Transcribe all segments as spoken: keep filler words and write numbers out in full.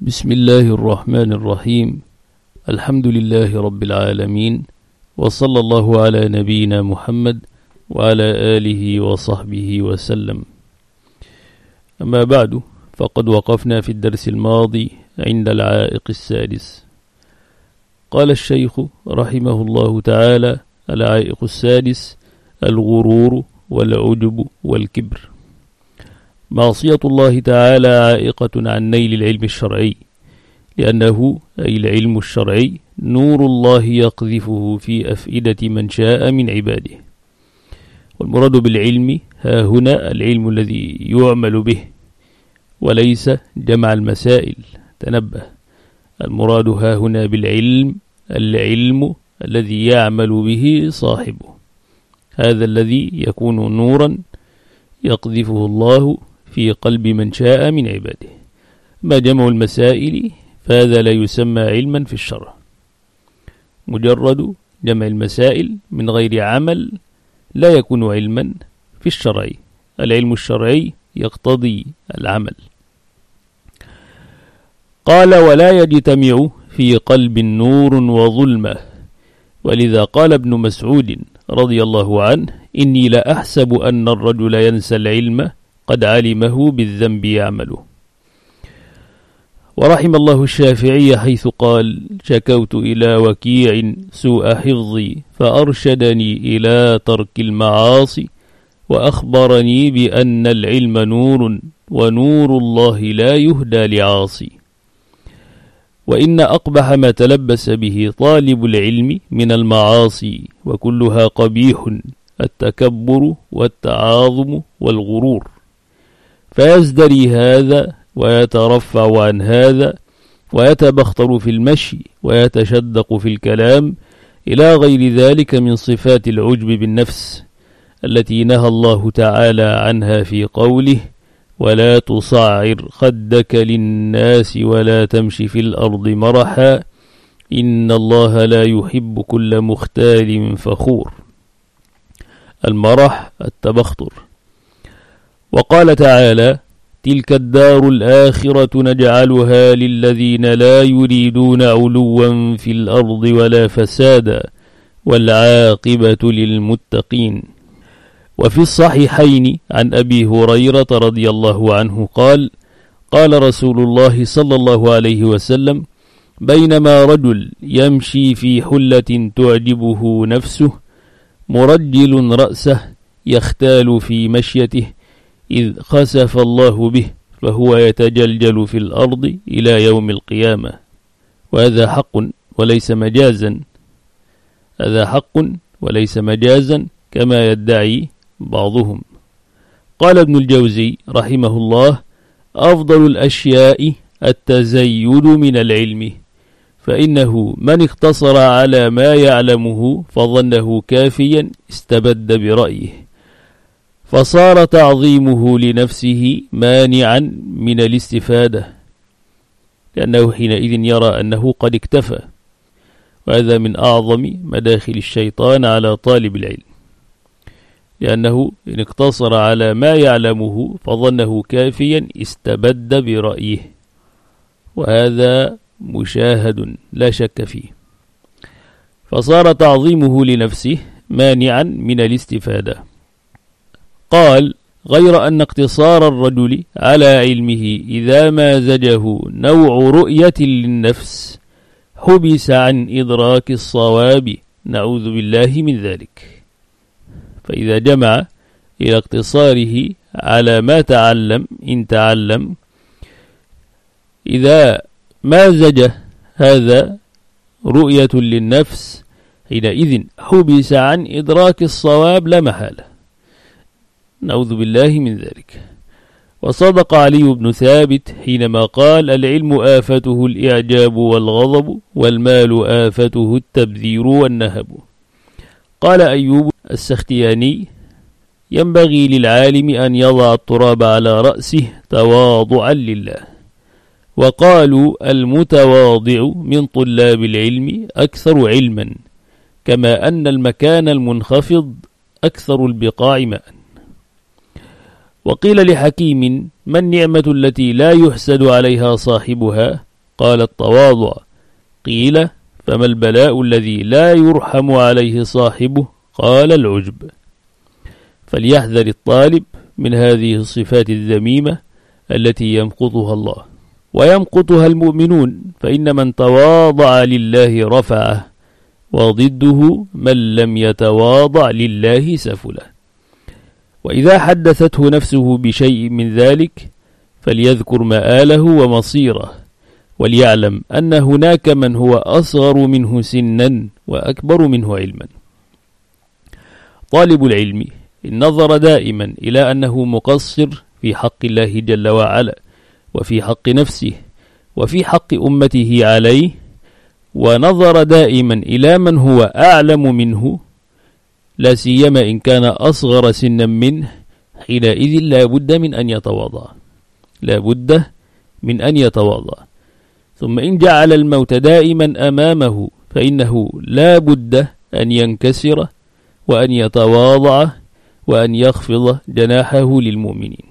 بسم الله الرحمن الرحيم. الحمد لله رب العالمين، وصلى الله على نبينا محمد وعلى آله وصحبه وسلم. أما بعد، فقد وقفنا في الدرس الماضي عند العائق السادس. قال الشيخ رحمه الله تعالى: العائق السادس الغرور والعجب والكبر. معصية الله تعالى عائقة عن نيل العلم الشرعي، لأنه أي العلم الشرعي نور الله يقذفه في أفئدة من شاء من عباده. والمراد بالعلم ها هنا العلم الذي يعمل به، وليس جمع المسائل. تنبه، المراد ها هنا بالعلم العلم الذي يعمل به صاحبه، هذا الذي يكون نورا يقذفه الله في قلب من شاء من عباده. ما جمع المسائل فهذا لا يسمى علما في الشرع. مجرد جمع المسائل من غير عمل لا يكون علما في الشرع. العلم الشرعي يقتضي العمل. قال: ولا يجتمع في قلب نور وظلمة. ولذا قال ابن مسعود رضي الله عنه: إني لأحسب أن الرجل ينسى العلم قد علمه بالذنب يعمله. ورحم الله الشافعي حيث قال: شكوت إلى وكيع سوء حفظي فأرشدني إلى ترك المعاصي وأخبرني بأن العلم نور ونور الله لا يهدى لعاصي. وإن أقبح ما تلبس به طالب العلم من المعاصي وكلها قبيح التكبر والتعاظم والغرور، فيزدري هذا ويترفع عن هذا ويتبختر في المشي ويتشدق في الكلام إلى غير ذلك من صفات العجب بالنفس التي نهى الله تعالى عنها في قوله: ولا تصعر خدك للناس ولا تمشي في الأرض مرحا إن الله لا يحب كل مختال فخور. المرح التبختر. وقال تعالى: تلك الدار الآخرة نجعلها للذين لا يريدون علوا في الأرض ولا فسادا والعاقبة للمتقين. وفي الصحيحين عن أبي هريرة رضي الله عنه قال: قال رسول الله صلى الله عليه وسلم: بينما رجل يمشي في حلة تعجبه نفسه مرجل رأسه يختال في مشيته إذ خسف الله به فهو يتجلجل في الأرض إلى يوم القيامة. وهذا حق وليس مجازا، هذا حق وليس مجازا كما يدعي بعضهم. قال ابن الجوزي رحمه الله: أفضل الأشياء التزيد من العلم، فإنه من اقتصر على ما يعلمه فظنه كافيا استبد برأيه، فصار تعظيمه لنفسه مانعا من الاستفادة، لأنه حينئذ يرى أنه قد اكتفى. وهذا من أعظم مداخل الشيطان على طالب العلم، لأنه إن اقتصر على ما يعلمه فظنه كافيا استبد برأيه، وهذا مشاهد لا شك فيه، فصار تعظيمه لنفسه مانعا من الاستفادة. قال: غير أن اقتصار الرجل على علمه إذا ما زجه نوع رؤية للنفس حبس عن إدراك الصواب، نعوذ بالله من ذلك. فإذا جمع إلى اقتصاره على ما تعلم إن تعلم، إذا ما زجه هذا رؤية للنفس حينئذ حبس عن إدراك الصواب لا محالة، نعوذ بالله من ذلك. وصدق علي بن ثابت حينما قال: العلم آفته الإعجاب والغضب والمال آفته التبذير والنهب. قال أيوب السختياني: ينبغي للعالم أن يضع التراب على رأسه تواضعا لله. وقالوا: المتواضع من طلاب العلم أكثر علما، كما أن المكان المنخفض أكثر البقاع ماء. وقيل لحكيم: ما النعمة التي لا يحسد عليها صاحبها؟ قال التواضع. قيل فما البلاء الذي لا يرحم عليه صاحبه؟ قال العجب. فليحذر الطالب من هذه الصفات الذميمة التي يمقتها الله ويمقتها المؤمنون، فإن من تواضع لله رفعه، وضده من لم يتواضع لله سفله. وإذا حدثته نفسه بشيء من ذلك فليذكر مآله ومصيره، وليعلم أن هناك من هو أصغر منه سنا وأكبر منه علما. طالب العلم إن نظر دائما إلى أنه مقصر في حق الله جل وعلا، وفي حق نفسه، وفي حق أمته عليه، ونظر دائما إلى من هو أعلم منه، لا سيما إن كان أصغر سنا منه، حينئذ لا بد من أن يتواضع، لا بد من أن يتواضع. ثم إن جعل الموت دائما أمامه فإنه لا بد أن ينكسر وأن يتواضع وأن يخفض جناحه للمؤمنين.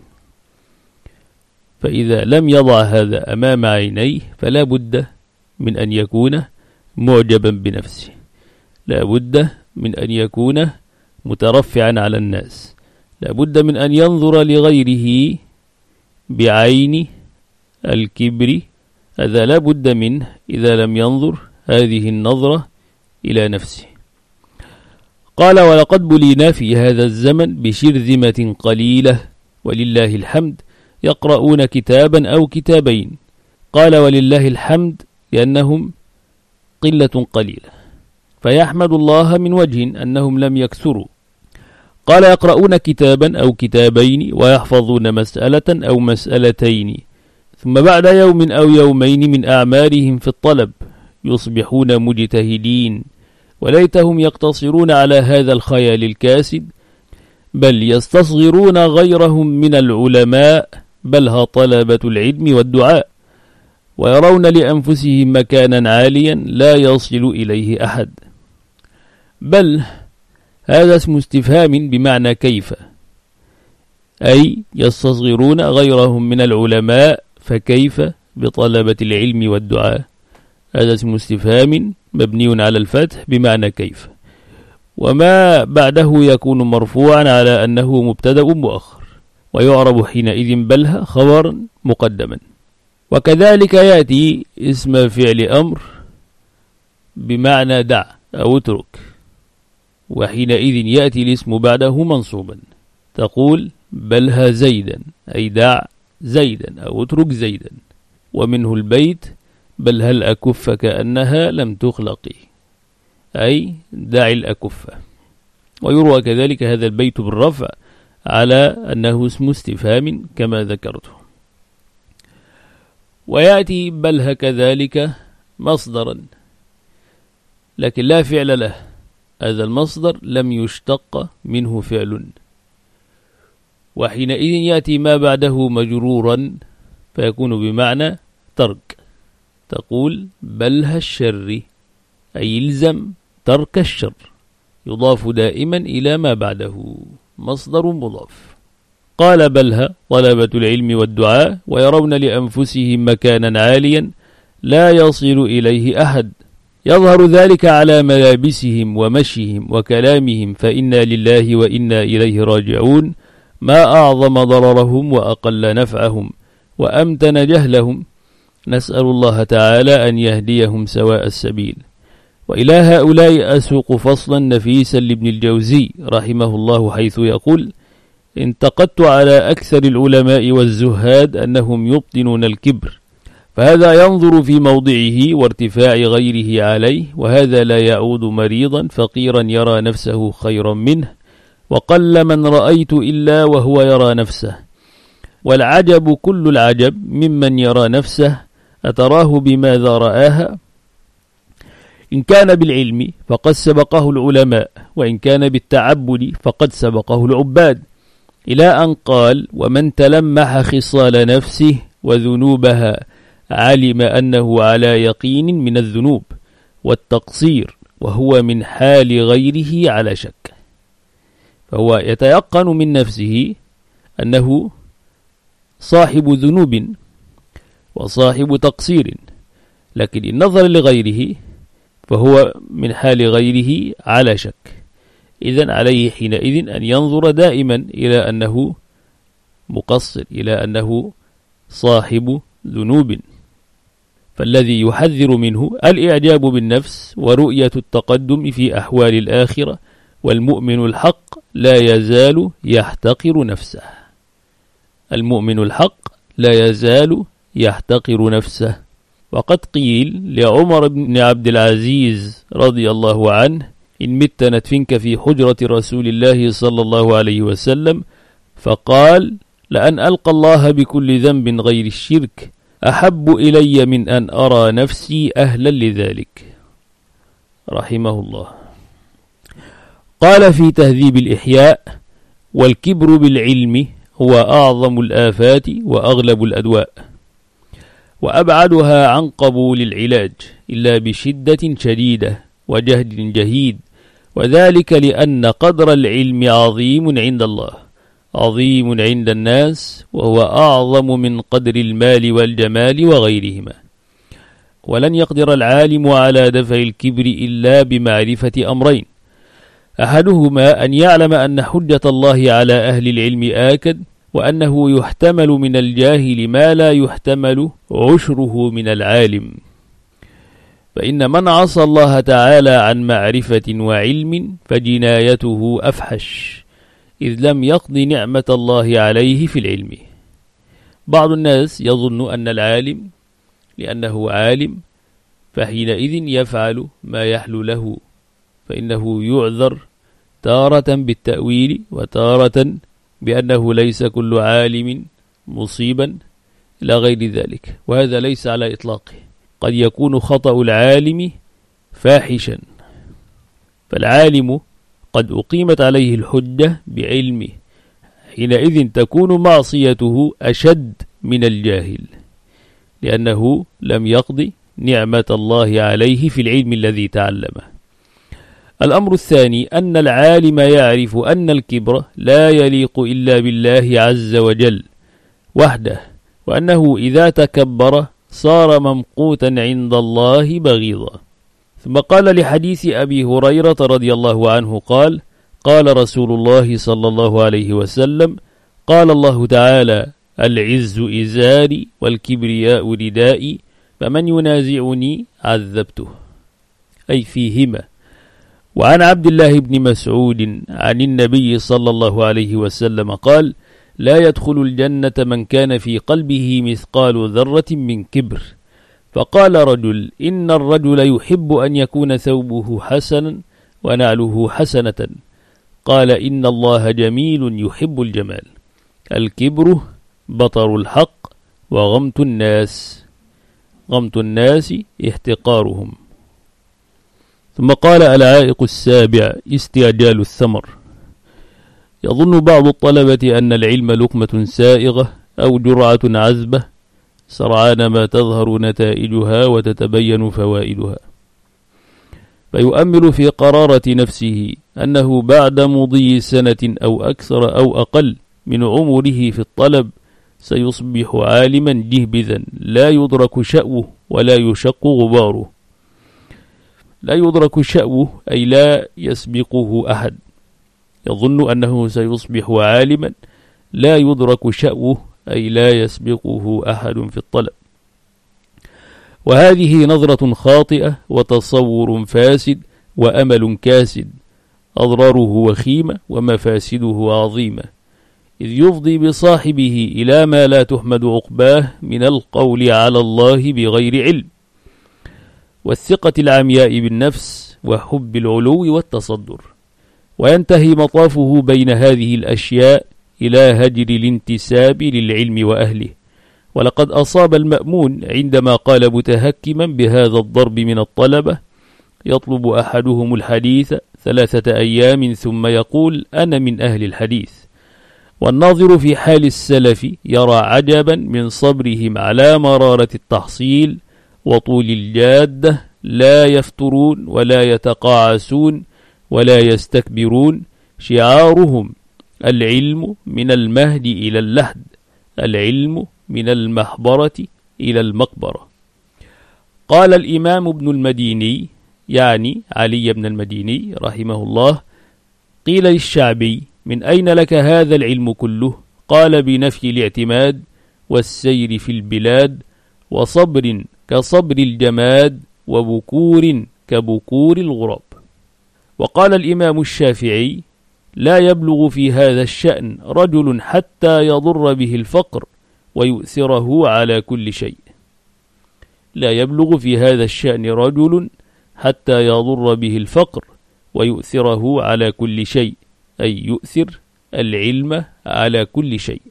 فإذا لم يضع هذا أمام عينيه فلا بد من أن يكون معجبا بنفسه، لا بد من أن يكون مترفعا على الناس، لا بد من أن ينظر لغيره بعين الكبر. هذا لا بد منه إذا لم ينظر هذه النظرة إلى نفسه. قال ولقد بلينا في هذا الزمن بشرذمة قليلة ولله الحمد يقرؤون كتابا أو كتابين. قال ولله الحمد لأنهم قلة قليلة، فيحمد الله من وجه أنهم لم يكثروا. قال يقرؤون كتابا أو كتابين ويحفظون مسألة أو مسألتين، ثم بعد يوم أو يومين من أعمارهم في الطلب يصبحون مجتهدين، وليتهم يقتصرون على هذا الخيال الكاسد، بل يستصغرون غيرهم من العلماء، بل ها طلبة العلم والدعاء، ويرون لأنفسهم مكانا عاليا لا يصل إليه أحد. بل هذا اسم استفهام بمعنى كيف، أي يستصغرون غيرهم من العلماء، فكيف بطلبة العلم والدعاء؟ هذا اسم استفهام مبني على الفتح بمعنى كيف، وما بعده يكون مرفوعا على أنه مبتدأ مؤخر، ويعرب حينئذ بلها خبرا مقدما. وكذلك يأتي اسم فعل أمر بمعنى دع أو اترك، وحينئذ يأتي الاسم بعده منصوبا، تقول بلها زيدا، أي دع زيدا أو اترك زيدا. ومنه البيت بل هل أكف كأنها لم تخلقي، أي دع الأكف. ويروى كذلك هذا البيت بالرفع على أنه اسم استفهام كما ذكرته. ويأتي بلها كذلك مصدرا لكن لا فعل له، هذا المصدر لم يشتق منه فعل، وحينئذ يأتي ما بعده مجرورا فيكون بمعنى ترك، تقول بلها الشر، أي يلزم ترك الشر، يضاف دائما إلى ما بعده، مصدر مضاف. قال بلها طلبة العلم والدعاء ويرون لأنفسهم مكانا عاليا لا يصل إليه أحد، يظهر ذلك على ملابسهم ومشيهم وكلامهم، فإنا لله وإنا إليه راجعون، ما أعظم ضررهم وأقل نفعهم وأمتن جهلهم، نسأل الله تعالى أن يهديهم سواء السبيل. وإلى هؤلاء أسوق فصلا نفيسا لابن الجوزي رحمه الله، حيث يقول: انتقدت على أكثر العلماء والزهاد أنهم يبطنون الكبر، فهذا ينظر في موضعه وارتفاع غيره عليه، وهذا لا يعود مريضا فقيرا يرى نفسه خيرا منه، وقل من رأيت إلا وهو يرى نفسه، والعجب كل العجب ممن يرى نفسه، أتراه بماذا رآها؟ إن كان بالعلم فقد سبقه العلماء، وإن كان بالتعبد فقد سبقه العباد، إلى أن قال: ومن تلمح خصال نفسه وذنوبها علم أنه على يقين من الذنوب والتقصير، وهو من حال غيره على شك. فهو يتيقن من نفسه أنه صاحب ذنوب وصاحب تقصير، لكن إن نظر لغيره فهو من حال غيره على شك. إذن عليه حينئذ أن ينظر دائما إلى أنه مقصر، إلى أنه صاحب ذنوب. فالذي يحذر منه الإعجاب بالنفس ورؤية التقدم في أحوال الآخرة، والمؤمن الحق لا يزال يحتقر نفسه. المؤمن الحق لا يزال يحتقر نفسه. وقد قيل لعمر بن عبد العزيز رضي الله عنه: إن مت ندفنك في حجرة رسول الله صلى الله عليه وسلم، فقال: لأن ألقى الله بكل ذنب غير الشرك أحب إلي من أن أرى نفسي أهلا لذلك، رحمه الله. قال في تهذيب الإحياء: والكبر بالعلم هو أعظم الآفات وأغلب الأدواء، وأبعدها عن قبول العلاج إلا بشدة شديدة وجهد جهيد، وذلك لأن قدر العلم عظيم عند الله، عظيم عند الناس، وهو أعظم من قدر المال والجمال وغيرهما. ولن يقدر العالم على دفع الكبر إلا بمعرفة أمرين: أحدهما أن يعلم أن حجة الله على أهل العلم آكد، وأنه يحتمل من الجاهل ما لا يحتمل عشره من العالم. فإن من عصى الله تعالى عن معرفة وعلم فجنايته أفحش، إذ لم يقض نعمة الله عليه في العلم. بعض الناس يظن أن العالم لأنه عالم فحينئذ يفعل ما يحلو له، فإنه يعذر تارة بالتأويل وتارة بأنه ليس كل عالم مصيبا إلى غير ذلك، وهذا ليس على إطلاقه. قد يكون خطأ العالم فاحشا، فالعالم قد أقيمت عليه الحجة بعلمه، حينئذ تكون معصيته أشد من الجاهل، لأنه لم يقض نعمة الله عليه في العلم الذي تعلمه. الأمر الثاني أن العالم يعرف أن الكبر لا يليق إلا بالله عز وجل وحده، وأنه إذا تكبر صار ممقوتا عند الله بغيضا. ثم قال لحديث أبي هريرة رضي الله عنه قال: قال رسول الله صلى الله عليه وسلم: قال الله تعالى: العز إزاري والكبرياء ردائي، فمن ينازعني عذبته، أي فيهما. وعن عبد الله بن مسعود عن النبي صلى الله عليه وسلم قال: لا يدخل الجنة من كان في قلبه مثقال ذرة من كبر. فقال رجل: إن الرجل يحب أن يكون ثوبه حسنا ونعله حسنة. قال: إن الله جميل يحب الجمال. الكبر بطر الحق وغمت الناس، غمت الناس احتقارهم. ثم قال: العائق السابع استعجال الثمر. يظن بعض الطلبة أن العلم لقمة سائغة أو جرعة عذبة سرعان ما تظهر نتائجها وتتبين فوائدها، فيؤمل في قرارة نفسه أنه بعد مضي سنة أو أكثر أو أقل من عمره في الطلب سيصبح عالما جهبذا لا يدرك شأوه ولا يشق غباره. لا يدرك شأوه أي لا يسبقه أحد. يظن أنه سيصبح عالما لا يدرك شأوه أي لا يسبقه أحد في الطلب. وهذه نظرة خاطئة وتصور فاسد وأمل كاسد، أضراره وخيمة ومفاسده عظيمة، إذ يفضي بصاحبه إلى ما لا تحمد عقباه من القول على الله بغير علم، والثقة العمياء بالنفس وحب العلو والتصدر، وينتهي مطافه بين هذه الأشياء إلى هجر الانتساب للعلم وأهله. ولقد أصاب المأمون عندما قال متهكما بهذا الضرب من الطلبة: يطلب أحدهم الحديث ثلاثة أيام ثم يقول: أنا من أهل الحديث. والناظر في حال السلف يرى عجبا من صبرهم على مرارة التحصيل وطول الجادة، لا يفترون ولا يتقاعسون ولا يستكبرون، شعارهم العلم من المهد إلى اللحد، العلم من المحبرة إلى المقبرة. قال الإمام ابن المديني يعني علي بن المديني رحمه الله: قيل للشعبي: من أين لك هذا العلم كله؟ قال: بنفي الاعتماد والسير في البلاد وصبر كصبر الجماد وبكور كبكور الغراب. وقال الإمام الشافعي: لا يبلغ في هذا الشأن رجل حتى يضر به الفقر ويؤثره على كل شيء. لا يبلغ في هذا الشأن رجل حتى يضر به الفقر ويؤثره على كل شيء، أي يؤثر العلم على كل شيء.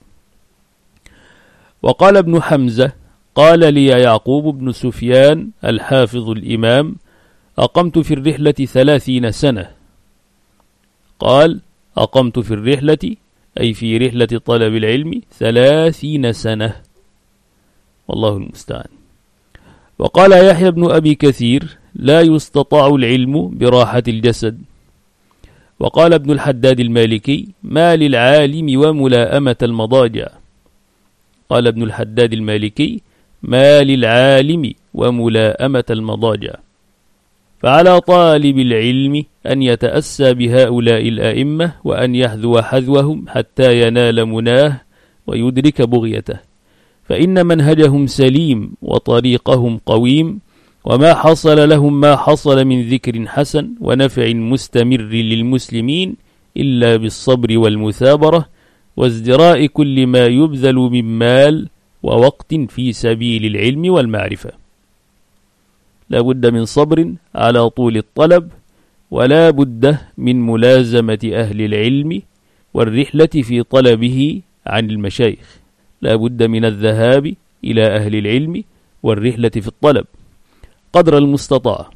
وقال ابن حمزة: قال لي يعقوب بن سفيان الحافظ الإمام: أقمت في الرحلة ثلاثين سنة. قال: أقمت في الرحلة أي في رحلة طلب العلم ثلاثين سنة، والله المستعان. وقال يحيى بن أبي كثير: لا يستطاع العلم براحة الجسد. وقال ابن الحداد المالكي: ما للعالم وملاءمة المضاجع. قال ابن الحداد المالكي: ما للعالم وملاءمة المضاجع. فعلى طالب العلم أن يتأسى بهؤلاء الأئمة وأن يحذو حذوهم حتى ينال مناه ويدرك بغيته، فإن منهجهم سليم وطريقهم قويم، وما حصل لهم ما حصل من ذكر حسن ونفع مستمر للمسلمين إلا بالصبر والمثابرة وازدراء كل ما يبذل من مال ووقت في سبيل العلم والمعرفة. لا بد من صبر على طول الطلب، ولا بد من ملازمة أهل العلم والرحلة في طلبه عن المشايخ. لا بد من الذهاب إلى أهل العلم والرحلة في الطلب قدر المستطاع.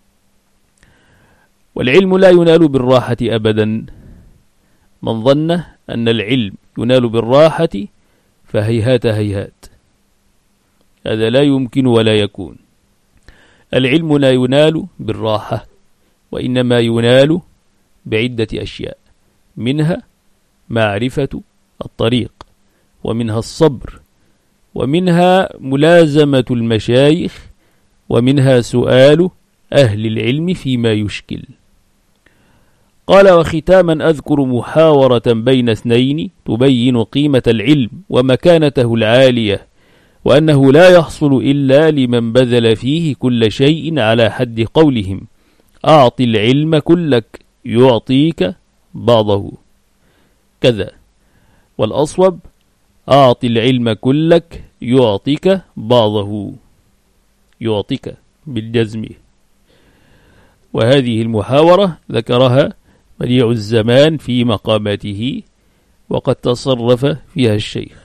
والعلم لا ينال بالراحة أبدا. من ظن أن العلم ينال بالراحة فهيهات هيهات، هذا لا يمكن ولا يكون. العلم لا ينال بالراحة، وإنما ينال بعدة أشياء، منها معرفة الطريق، ومنها الصبر، ومنها ملازمة المشايخ، ومنها سؤال أهل العلم فيما يشكل. قال: وختاما أذكر محاورة بين اثنين تبين قيمة العلم ومكانته العالية، وأنه لا يحصل إلا لمن بذل فيه كل شيء، على حد قولهم: أعط العلم كلك يعطيك بعضه، كذا. والأصوب: أعط العلم كلك يعطيك بعضه، يعطيك بالجزم. وهذه المحاورة ذكرها بديع الزمان في مقاماته، وقد تصرف فيها الشيخ.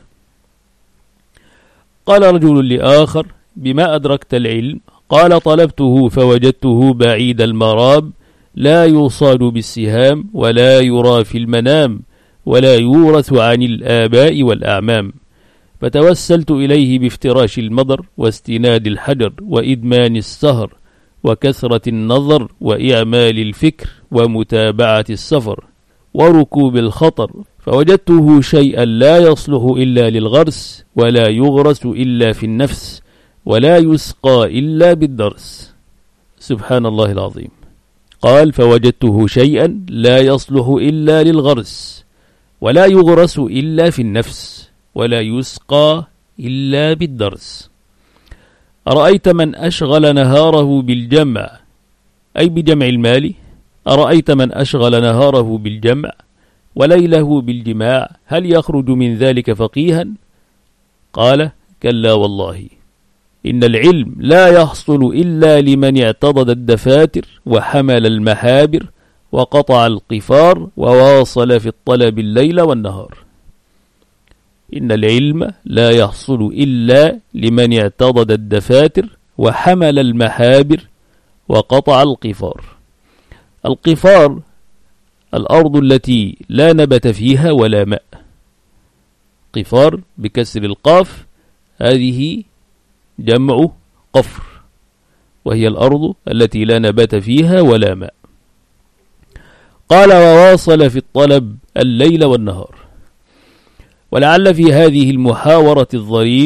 قال رجل لآخر: بما أدركت العلم؟ قال: طلبته فوجدته بعيد المراب، لا يصاد بالسهام ولا يرى في المنام، ولا يورث عن الآباء والأعمام، فتوسلت إليه بافتراش المضر واستناد الحجر وإدمان السهر وكثرة النظر وإعمال الفكر ومتابعة السفر وركوب الخطر، فوجدته شيئا لا يصلح إلا للغرس، ولا يغرس إلا في النفس، ولا يسقى إلا بالدرس. سبحان الله العظيم. قال: فوجدته شيئا لا يصلح إلا للغرس، ولا يغرس إلا في النفس، ولا يسقى إلا بالدرس. أرأيت من أشغل نهاره بالجمع، أي بجمع المال؟ أرأيت من أشغل نهاره بالجمع وليله بالجماع، هل يخرج من ذلك فقيها؟ قال: كلا والله، إن العلم لا يحصل إلا لمن اعتضد الدفاتر وحمل المحابر وقطع القفار وواصل في الطلب الليل والنهار. إن العلم لا يحصل إلا لمن اعتضد الدفاتر وحمل المحابر وقطع القفار. القفار الأرض التي لا نبت فيها ولا ماء. قفار بكسر القاف، هذه جمع قفر، وهي الأرض التي لا نبت فيها ولا ماء. قال: وواصل في الطلب الليل والنهار. ولعل في هذه المحاورة الظريفة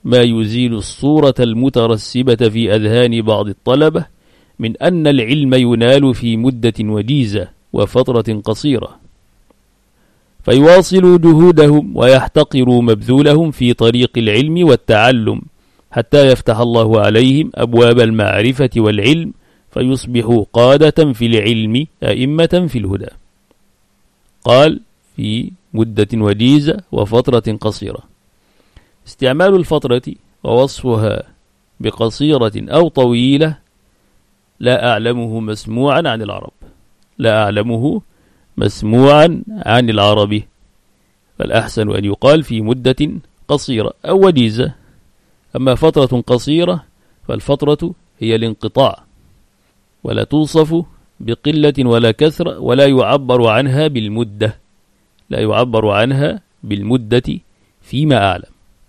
ما يزيل الصورة المترسبة في أذهان بعض الطلبة من أن العلم ينال في مدة وجيزة وفترة قصيرة، فيواصلوا جهودهم ويحتقروا مبذولهم في طريق العلم والتعلم حتى يفتح الله عليهم أبواب المعرفة والعلم، فيصبحوا قادة في العلم أئمة في الهدى. قال في مدة وجيزة وفترة قصيرة. استعمال الفترة ووصفها بقصيرة أو طويلة لا أعلمه مسموعا عن العرب، لا أعلمه مسموعا عن العرب، فالأحسن أن يقال في مدة قصيرة أو وجيزة. أما فترة قصيرة فالفترة هي الانقطاع، ولا توصف بقلة ولا كثرة، ولا يعبر عنها بالمدة، لا يعبر عنها بالمدة فيما أعلم.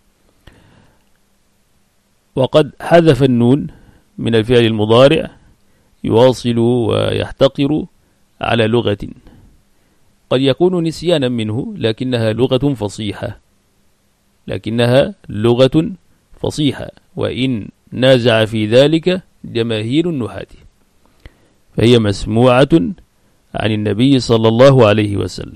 وقد حذف النون من الفعل المضارع يواصل ويحتقر على لغة، قد يكون نسيانا منه لكنها لغة فصيحة، لكنها لغة فصيحة وإن نازع في ذلك جماهير النحاة، فهي مسموعة عن النبي صلى الله عليه وسلم.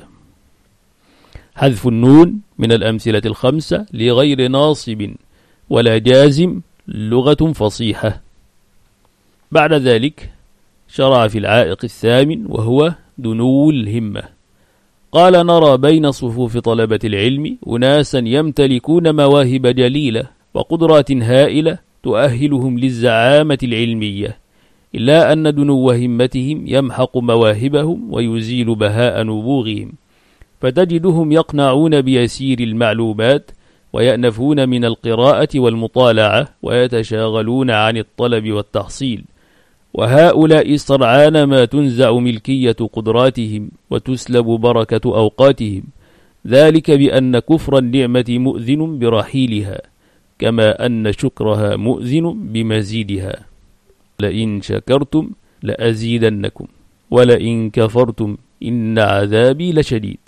حذف النون من الأمثلة الخمسة لغير ناصب ولا جازم لغة فصيحة. بعد ذلك شرع في العائق الثامن وهو دنو الهمة. قال: نرى بين صفوف طلبة العلم أناسا يمتلكون مواهب جليلة وقدرات هائلة تؤهلهم للزعامة العلمية، إلا أن دنو همتهم يمحق مواهبهم ويزيل بهاء نبوغهم، فتجدهم يقنعون بيسير المعلومات ويأنفون من القراءة والمطالعة ويتشاغلون عن الطلب والتحصيل، وهؤلاء سرعان ما تنزع ملكية قدراتهم وتسلب بركة أوقاتهم، ذلك بأن كفر النعمة مؤذن برحيلها، كما أن شكرها مؤذن بمزيدها. لئن شكرتم لأزيدنكم ولئن كفرتم إن عذابي لشديد.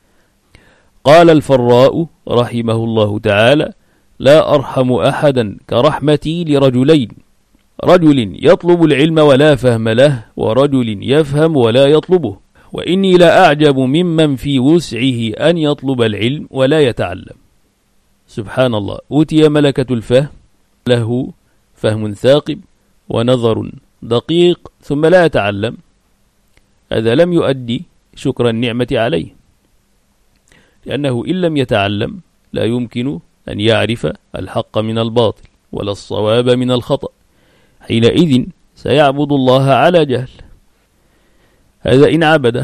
قال الفراء رحمه الله تعالى: لا أرحم أحدا كرحمتي لرجلين، رجل يطلب العلم ولا فهم له، ورجل يفهم ولا يطلبه، وإني لا أعجب ممن في وسعه أن يطلب العلم ولا يتعلم. سبحان الله، أوتي ملكة الفهم، له فهم ثاقب ونظر دقيق، ثم لا يتعلم، هذا لم يؤدي شكر النعمة عليه، لأنه إن لم يتعلم لا يمكن أن يعرف الحق من الباطل ولا الصواب من الخطأ، حينئذ سيعبد الله على جهل، هذا إن عبده.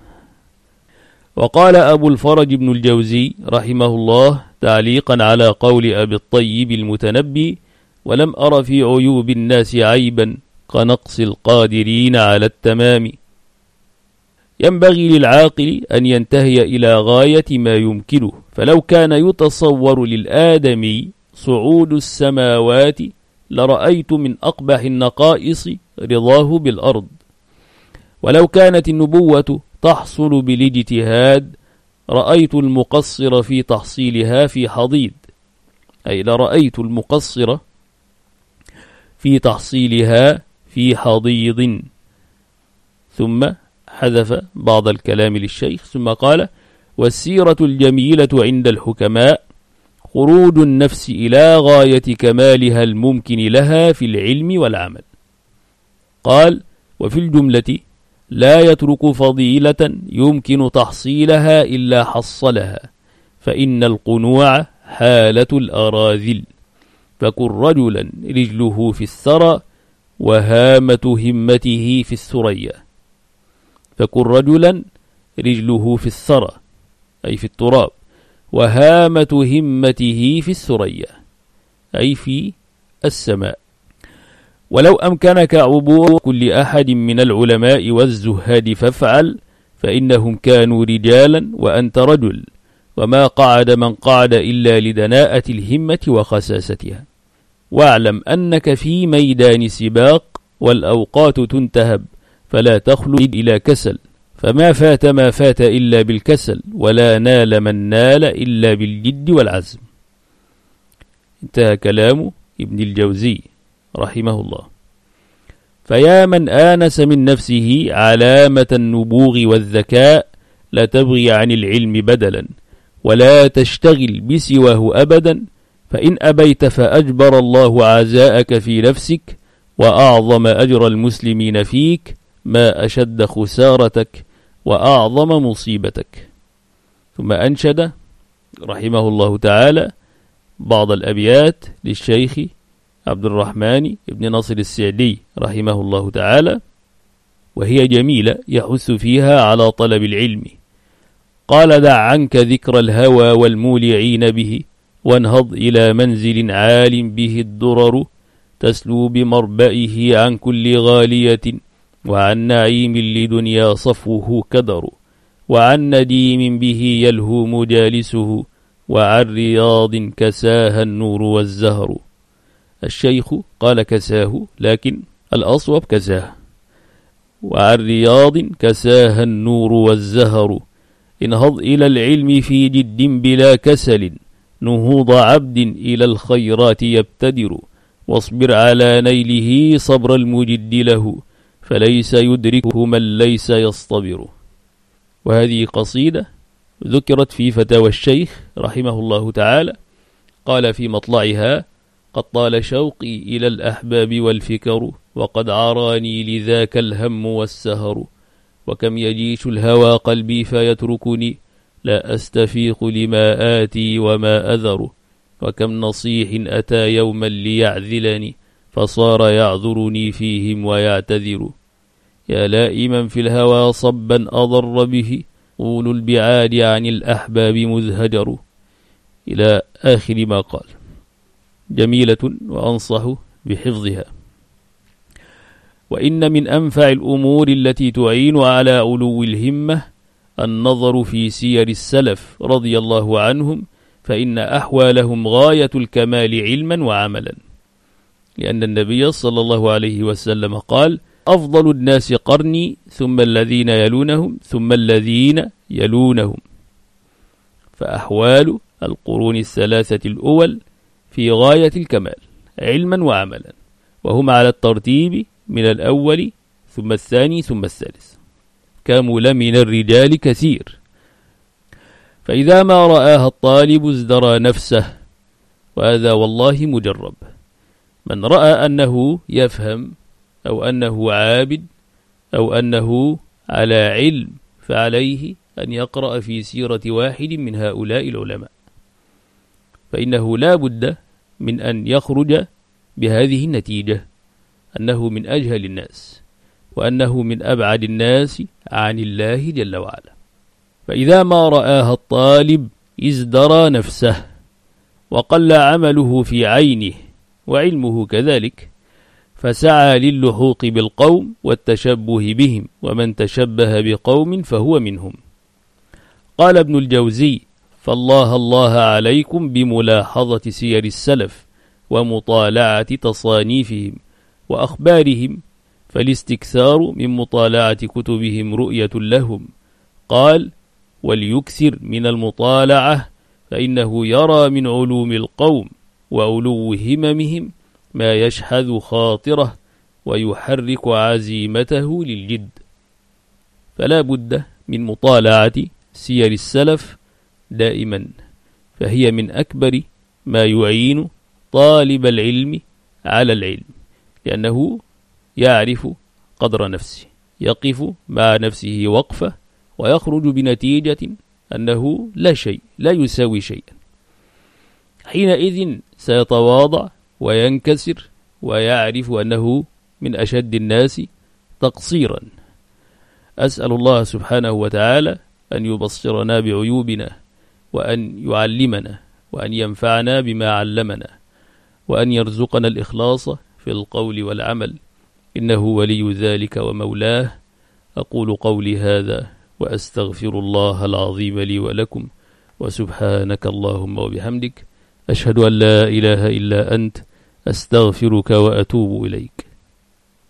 وقال أبو الفرج بن الجوزي رحمه الله تعليقا على قول أبي الطيب المتنبي: ولم أر في عيوب الناس عيبا كنقص القادرين على التمام. ينبغي للعاقل أن ينتهي إلى غاية ما يمكنه، فلو كان يتصور للآدمي صعود السماوات لرأيت من أقبح النقائص رضاه بالأرض، ولو كانت النبوة تحصل بالاجتهاد رأيت المقصر في تحصيلها في حضيض، أي لرأيت المقصر في تحصيلها في حضيض. ثم حذف بعض الكلام للشيخ ثم قال: والسيرة الجميلة عند الحكماء خروج النفس إلى غاية كمالها الممكن لها في العلم والعمل. قال: وفي الجملة لا يترك فضيلة يمكن تحصيلها إلا حصلها، فإن القنوع حالة الأراذل، فكن رجلا رجله في الثرى وهامة همته في الثريا. فكن رجلا رجله في الثرى أي في التراب، وهامة همته في الثريا أي في السماء. ولو أمكنك عبور كل أحد من العلماء والزهاد فافعل، فإنهم كانوا رجالا وأنت رجل، وما قعد من قعد إلا لدناءة الهمة وخساستها. واعلم أنك في ميدان سباق، والأوقات تنتهب، فلا تخلد إلى كسل، فما فات ما فات إلا بالكسل، ولا نال من نال إلا بالجد والعزم. انتهى كلام ابن الجوزي رحمه الله. فيا من آنس من نفسه علامة النبوغ والذكاء لا تبغي عن العلم بدلا ولا تشتغل بسواه أبدا، فإن أبيت فأجبر الله عزاءك في نفسك وأعظم أجر المسلمين فيك، ما أشد خسارتك وأعظم مصيبتك. ثم أنشد رحمه الله تعالى بعض الأبيات للشيخ عبد الرحمن بن ناصر السعدي رحمه الله تعالى، وهي جميلة يحث فيها على طلب العلم. قال: دع عنك ذكر الهوى والمولعين به، وانهض إلى منزل عال به الدرر، تسلو بمربئه عن كل غالية، وعن نعيم لدنيا صفوه كدر، وعن نديم به يلهو مجالسه، وعن رياض كساها النور والزهر. الشيخ قال كساه، لكن الأصوب كساه. وعن رياض كساها النور والزهر، انهض إلى العلم في جد بلا كسل، نهوض عبد إلى الخيرات يبتدر، واصبر على نيله صبر المجد له، فليس يدركه من ليس يصطبر. وهذه قصيدة ذكرت في فتاوى الشيخ رحمه الله تعالى، قال في مطلعها: قد طال شوقي إلى الأحباب والفكر، وقد عراني لذاك الهم والسهر، وكم يجيش الهوى قلبي فيتركني، لا أستفيق لما آتي وما أذر، وكم نصيح أتى يوما ليعذلني، فصار يعذرني فيهم ويعتذر. يا لائما في الهوى صبا أضر به، طول البعاد عن الأحباب مزهجر، إلى آخر ما قال. جميلة وأنصح بحفظها. وإن من أنفع الأمور التي تعين على علو الهمة النظر في سير السلف رضي الله عنهم، فإن أحوالهم غاية الكمال علما وعملا، لأن النبي صلى الله عليه وسلم قال: أفضل الناس قرني، ثم الذين يلونهم، ثم الذين يلونهم. فأحوال القرون الثلاثة الأول في غاية الكمال علما وعملا، وهم على الترتيب من الأول ثم الثاني ثم الثالث. كمل من الرجال كثير، فإذا ما رآها الطالب ازدرى نفسه، وهذا والله مجرب. من رأى أنه يفهم أو أنه عابد أو أنه على علم، فعليه أن يقرأ في سيرة واحد من هؤلاء العلماء، فإنه لا بد من أن يخرج بهذه النتيجة، أنه من أجهل الناس، وأنه من أبعد الناس عن الله جل وعلا. فإذا ما رآها الطالب ازدرى نفسه، وقل عمله في عينه وعلمه كذلك، فسعى للحوق بالقوم والتشبه بهم، ومن تشبه بقوم فهو منهم. قال ابن الجوزي: فالله الله عليكم بملاحظة سير السلف ومطالعة تصانيفهم وأخبارهم، فالاستكثار من مطالعة كتبهم رؤية لهم. قال: وليكثر من المطالعة، فإنه يرى من علوم القوم وعلو هممهم ما يشحذ خاطره ويحرك عزيمته للجد. فلا بد من مطالعة سير السلف دائما، فهي من أكبر ما يعين طالب العلم على العلم، لأنه يعرف قدر نفسه، يقف مع نفسه وقفة، ويخرج بنتيجة أنه لا شيء، لا يساوي شيئا. حينئذ سيتواضع وينكسر، ويعرف أنه من أشد الناس تقصيرا. أسأل الله سبحانه وتعالى أن يبصرنا بعيوبنا، وأن يعلمنا، وأن ينفعنا بما علمنا، وأن يرزقنا الإخلاص في القول والعمل، إنه ولي ذلك ومولاه. أقول قولي هذا وأستغفر الله العظيم لي ولكم، وسبحانك اللهم وبحمدك، أشهد أن لا إله إلا أنت، أستغفرك وأتوب إليك.